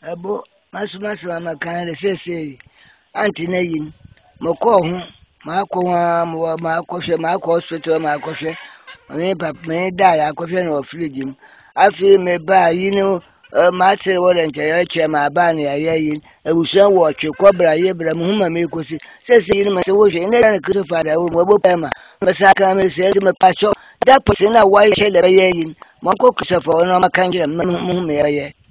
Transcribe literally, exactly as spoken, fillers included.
Abo maso maso ama kan de sese anti na yin mo ko ho ma ko wa mo ma ko hwe ma ko hospital ma ko hwe me pap me da ya ko hwe no fridge mu afi me ba yin ma tire wo de nche ya twa ma ba na ya ya yin abusuan wo twe kobra ye bra mu huma me kosi sese yin ma se wo hwe ne na kristo fada wo mo bo pema me sa kan me se me pa cho da po se na wa ye le ye yin mo ko kristo fo no ma kan jira mu me ye